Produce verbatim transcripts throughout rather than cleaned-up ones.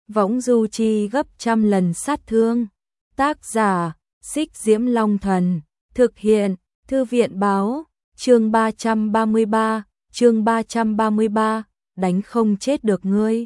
võng du chi gấp trăm lần sát thương. Tác giả, Xích Diễm Long Thần, thực hiện, Thư viện báo, chương ba trăm ba mươi ba, chương ba trăm ba mươi ba, đánh không chết được ngươi.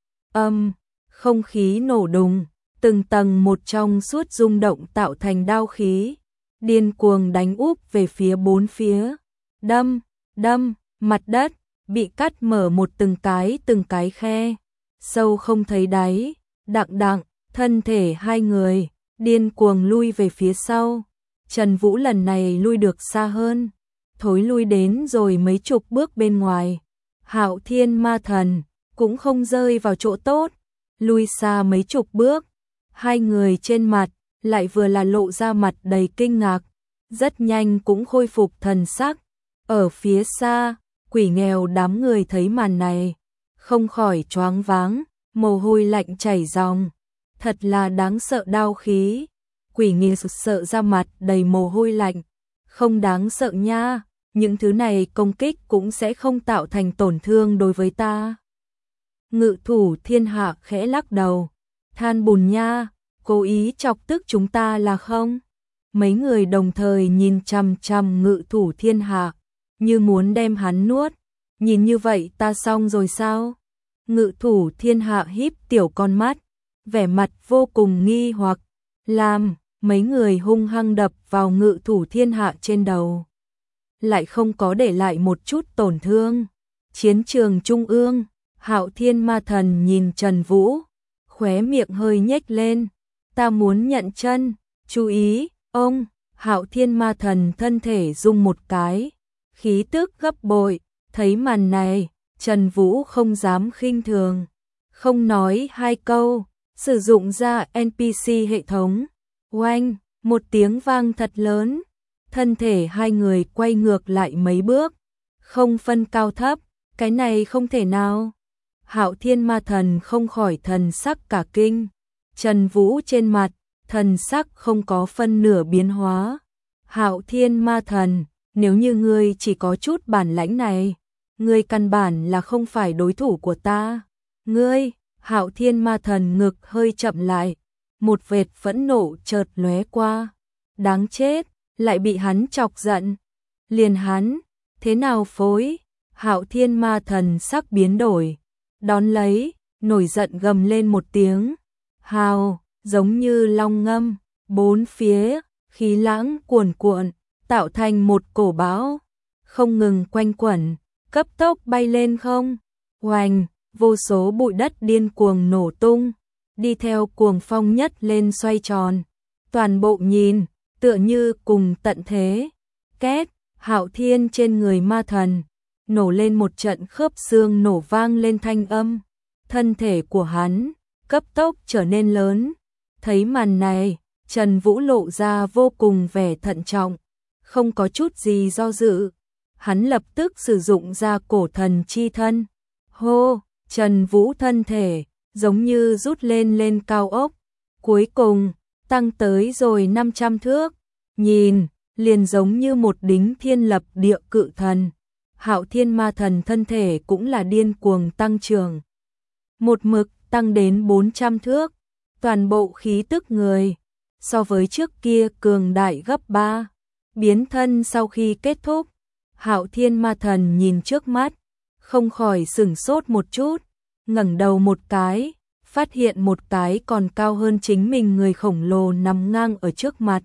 Âm, không khí nổ đùng, từng tầng một trong suốt rung động tạo thành đao khí, điên cuồng đánh úp về phía bốn phía. Đâm, đâm, mặt đất bị cắt mở một từng cái từng cái khe, sâu không thấy đáy, đặng đặng, thân thể hai người điên cuồng lui về phía sau. Trần Vũ lần này lui được xa hơn, thối lui đến rồi mấy chục bước bên ngoài. Hạo Thiên Ma Thần cũng không rơi vào chỗ tốt, lui xa mấy chục bước. Hai người trên mặt lại vừa là lộ ra mặt đầy kinh ngạc, rất nhanh cũng khôi phục thần sắc. Ở phía xa, Quỷ Nghèo đám người thấy màn này, không khỏi choáng váng, mồ hôi lạnh chảy ròng. Thật là đáng sợ đao khí. Quỷ Nghèo sợ ra mặt đầy mồ hôi lạnh. Không đáng sợ nha, những thứ này công kích cũng sẽ không tạo thành tổn thương đối với ta. Ngự Thủ Thiên Hạ khẽ lắc đầu, than bùn nha, cố ý chọc tức chúng ta là không? Mấy người đồng thời nhìn chằm chằm Ngự Thủ Thiên Hạ, như muốn đem hắn nuốt. Nhìn như vậy ta xong rồi sao? Ngự Thủ Thiên Hạ híp tiểu con mắt, vẻ mặt vô cùng nghi hoặc, làm mấy người hung hăng đập vào Ngự Thủ Thiên Hạ trên đầu, lại không có để lại một chút tổn thương. Chiến trường trung ương, Hạo Thiên Ma Thần nhìn Trần Vũ, khóe miệng hơi nhếch lên, ta muốn nhận chân, chú ý, ông. Hạo Thiên Ma Thần thân thể rung một cái, khí tức gấp bội. Thấy màn này, Trần Vũ không dám khinh thường, không nói hai câu, sử dụng ra en pê xê hệ thống. Oanh, một tiếng vang thật lớn, thân thể hai người quay ngược lại mấy bước, không phân cao thấp, cái này không thể nào. Hạo Thiên Ma Thần không khỏi thần sắc cả kinh. Trần Vũ trên mặt, thần sắc không có phân nửa biến hóa. Hạo Thiên Ma Thần, nếu như ngươi chỉ có chút bản lãnh này, ngươi căn bản là không phải đối thủ của ta. Ngươi, Hạo Thiên Ma Thần ngực hơi chậm lại, một vệt phẫn nộ chợt lóe qua. Đáng chết, lại bị hắn chọc giận. Liền hắn, thế nào phối? Hạo Thiên Ma Thần sắc biến đổi, đón lấy, nổi giận gầm lên một tiếng. Hào, giống như long ngâm, bốn phía, khí lãng cuồn cuộn, tạo thành một cổ bão, không ngừng quanh quẩn, cấp tốc bay lên không. Oanh, vô số bụi đất điên cuồng nổ tung, đi theo cuồng phong nhất lên xoay tròn. Toàn bộ nhìn, tựa như cùng tận thế. Két, Hạo Thiên trên người Ma Thần, nổ lên một trận khớp xương nổ vang lên thanh âm. Thân thể của hắn, cấp tốc trở nên lớn. Thấy màn này, Trần Vũ lộ ra vô cùng vẻ thận trọng, không có chút gì do dự. Hắn lập tức sử dụng ra cổ thần chi thân. Hô, Trần Vũ thân thể, giống như rút lên lên cao ốc. Cuối cùng, tăng tới rồi năm trăm thước. Nhìn, liền giống như một đính thiên lập địa cự thần. Hạo Thiên Ma Thần thân thể cũng là điên cuồng tăng trưởng. Một mực tăng đến bốn trăm thước. Toàn bộ khí tức người, so với trước kia cường đại gấp ba. Biến thân sau khi kết thúc, Hạo Thiên Ma Thần nhìn trước mắt, không khỏi sửng sốt một chút, ngẩng đầu một cái, phát hiện một cái còn cao hơn chính mình người khổng lồ nằm ngang ở trước mặt.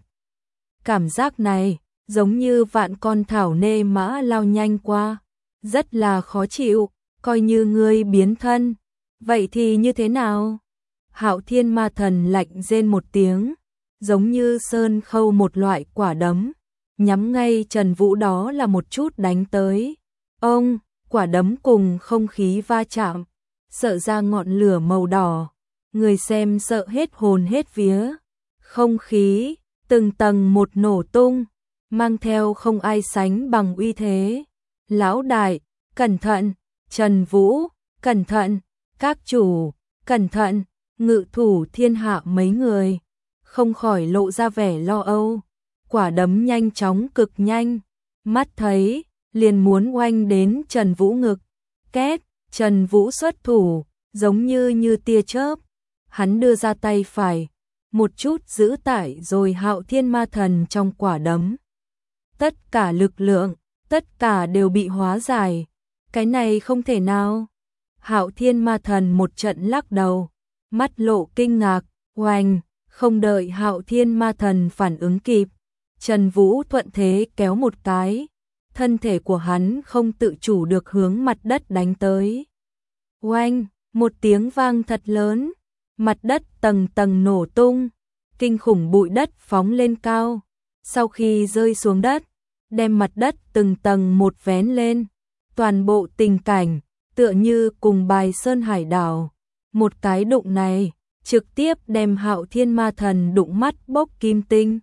Cảm giác này, giống như vạn con thảo nê mã lao nhanh qua, rất là khó chịu, coi như ngươi biến thân, vậy thì như thế nào? Hạo Thiên Ma Thần lạnh rên một tiếng, giống như sơn khâu một loại quả đấm, nhắm ngay Trần Vũ đó là một chút đánh tới. Ông, quả đấm cùng không khí va chạm, sợ ra ngọn lửa màu đỏ, người xem sợ hết hồn hết vía. Không khí, từng tầng một nổ tung, mang theo không ai sánh bằng uy thế. Lão đại, cẩn thận, Trần Vũ, cẩn thận, các chủ, cẩn thận, Ngự Thủ Thiên Hạ mấy người, không khỏi lộ ra vẻ lo âu. Quả đấm nhanh chóng cực nhanh, mắt thấy, liền muốn oanh đến Trần Vũ ngực. Két, Trần Vũ xuất thủ, giống như như tia chớp, hắn đưa ra tay phải, một chút giữ tải rồi Hạo Thiên Ma Thần trong quả đấm. Tất cả lực lượng, tất cả đều bị hóa giải. Cái này không thể nào. Hạo Thiên Ma Thần một trận lắc đầu, mắt lộ kinh ngạc, oanh, không đợi Hạo Thiên Ma Thần phản ứng kịp. Trần Vũ thuận thế kéo một cái, thân thể của hắn không tự chủ được hướng mặt đất đánh tới. Oanh, một tiếng vang thật lớn, mặt đất tầng tầng nổ tung, kinh khủng bụi đất phóng lên cao. Sau khi rơi xuống đất, đem mặt đất từng tầng một vén lên, toàn bộ tình cảnh tựa như cùng bài sơn hải đảo. Một cái đụng này trực tiếp đem Hạo Thiên Ma Thần đụng mắt bốc kim tinh.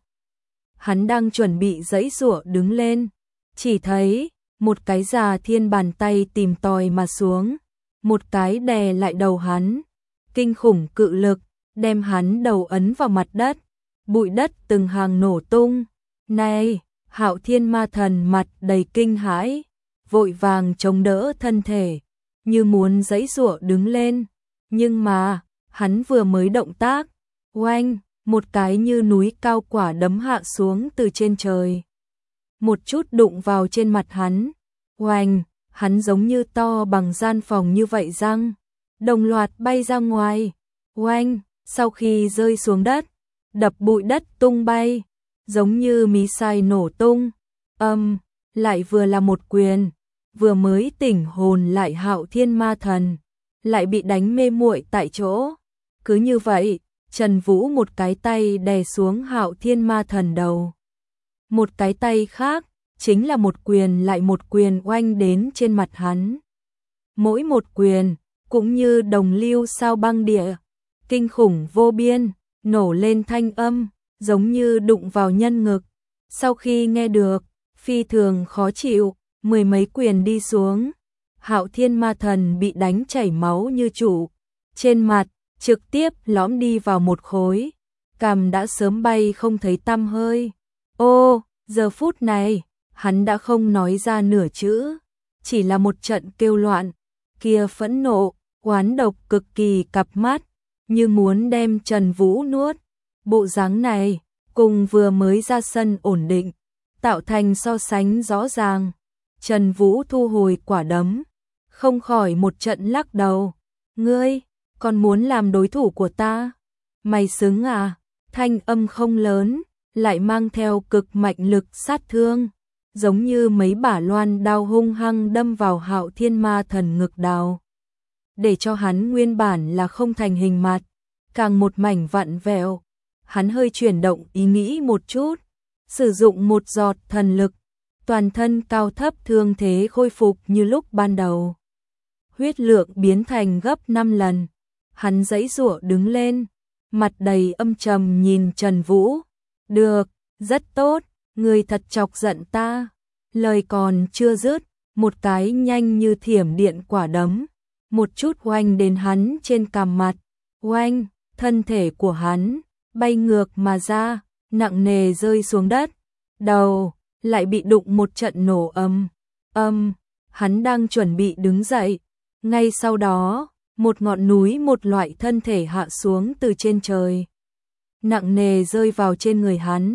Hắn đang chuẩn bị giãy giụa đứng lên, chỉ thấy một cái già thiên bàn tay tìm tòi mà xuống, một cái đè lại đầu hắn, kinh khủng cự lực đem hắn đầu ấn vào mặt đất, bụi đất từng hàng nổ tung. Này, Hạo Thiên Ma Thần mặt đầy kinh hãi, vội vàng chống đỡ thân thể, như muốn giãy giụa đứng lên, nhưng mà hắn vừa mới động tác, oanh, một cái như núi cao quả đấm hạ xuống từ trên trời, một chút đụng vào trên mặt hắn, oanh, hắn giống như to bằng gian phòng như vậy răng, đồng loạt bay ra ngoài, oanh, sau khi rơi xuống đất, đập bụi đất tung bay, giống như mí xay nổ tung, âm, lại vừa là một quyền, vừa mới tỉnh hồn lại Hạo Thiên Ma Thần, lại bị đánh mê muội tại chỗ. Cứ như vậy, Trần Vũ một cái tay đè xuống Hạo Thiên Ma Thần đầu. Một cái tay khác, chính là một quyền lại một quyền oanh đến trên mặt hắn. Mỗi một quyền, cũng như đồng lưu sao băng địa, kinh khủng vô biên, nổ lên thanh âm, giống như đụng vào nhân ngực. Sau khi nghe được, phi thường khó chịu, mười mấy quyền đi xuống, Hạo Thiên Ma Thần bị đánh chảy máu như trụ, trên mặt trực tiếp lõm đi vào một khối, cằm đã sớm bay không thấy tăm hơi. Ô, giờ phút này, hắn đã không nói ra nửa chữ, chỉ là một trận kêu loạn, kia phẫn nộ, oán độc cực kỳ cặp mắt, như muốn đem Trần Vũ nuốt. Bộ dáng này, cùng vừa mới ra sân ổn định, tạo thành so sánh rõ ràng. Trần Vũ thu hồi quả đấm, không khỏi một trận lắc đầu. Ngươi, còn muốn làm đối thủ của ta? Mày xứng à? Thanh âm không lớn, lại mang theo cực mạnh lực sát thương, giống như mấy bả loan đao hung hăng đâm vào Hạo Thiên Ma Thần ngực đào, để cho hắn nguyên bản là không thành hình mặt, càng một mảnh vặn vẹo. Hắn hơi chuyển động ý nghĩ một chút, sử dụng một giọt thần lực, toàn thân cao thấp thương thế khôi phục như lúc ban đầu. Huyết lượng biến thành gấp năm lần. Hắn giãy giụa đứng lên, mặt đầy âm trầm nhìn Trần Vũ. Được, rất tốt, ngươi thật chọc giận ta. Lời còn chưa dứt, một cái nhanh như thiểm điện quả đấm, một chút oanh đến hắn trên cằm mặt. Oanh, thân thể của hắn bay ngược mà ra, nặng nề rơi xuống đất. Đầu lại bị đụng một trận nổ ầm. Âm, hắn đang chuẩn bị đứng dậy, ngay sau đó, một ngọn núi một loại thân thể hạ xuống từ trên trời, nặng nề rơi vào trên người hắn.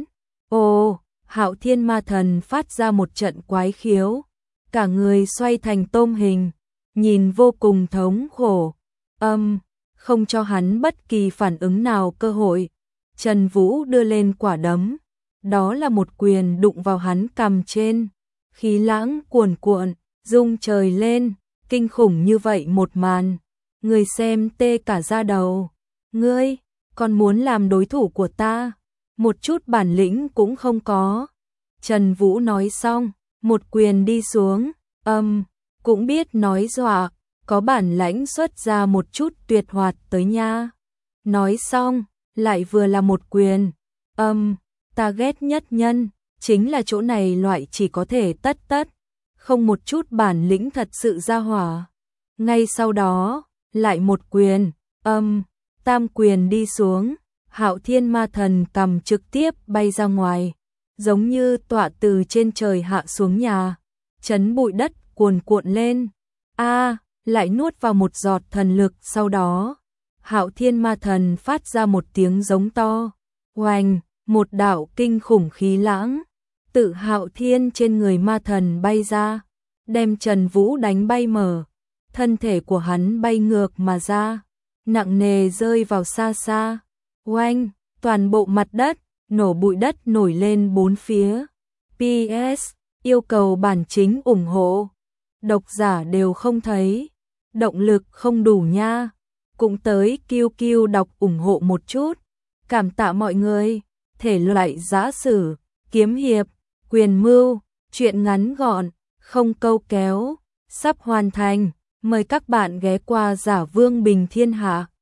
Ồ, Hạo Thiên Ma Thần phát ra một trận quái khiếu, cả người xoay thành tôm hình, nhìn vô cùng thống khổ. Âm, không cho hắn bất kỳ phản ứng nào cơ hội. Trần Vũ đưa lên quả đấm, đó là một quyền đụng vào hắn cằm trên, khí lãng cuồn cuộn, rung trời lên, kinh khủng như vậy một màn, người xem tê cả da đầu. Ngươi, còn muốn làm đối thủ của ta? Một chút bản lĩnh cũng không có. Trần Vũ nói xong, một quyền đi xuống, âm, cũng biết nói dọa, có bản lãnh xuất ra một chút tuyệt hoạt tới nha. Nói xong, lại vừa là một quyền, âm, ta ghét nhất nhân, chính là chỗ này loại chỉ có thể tất tất, không một chút bản lĩnh thật sự ra hỏa. Ngay sau đó, lại một quyền, âm, tam quyền đi xuống, Hạo Thiên Ma Thần cầm trực tiếp bay ra ngoài, giống như tọa từ trên trời hạ xuống nhà, chấn bụi đất cuồn cuộn lên. A, lại nuốt vào một giọt thần lực, sau đó, Hạo Thiên ma thần phát ra một tiếng giống to. Oanh, một đạo kinh khủng khí lãng. Tự Hạo Thiên trên người ma thần bay ra. Đem Trần Vũ đánh bay mở. Thân thể của hắn bay ngược mà ra. Nặng nề rơi vào xa xa. Oanh, toàn bộ mặt đất, nổ bụi đất nổi lên bốn phía. pê ét, yêu cầu bản chính ủng hộ. Độc giả đều không thấy. Động lực không đủ nha. Cũng tới kiu kiu đọc ủng hộ một chút. Cảm tạ mọi người. Thể loại giã sử, kiếm hiệp, quyền mưu, truyện ngắn gọn, không câu kéo. Sắp hoàn thành. Mời các bạn ghé qua Giả Vương Bình Thiên Hạ.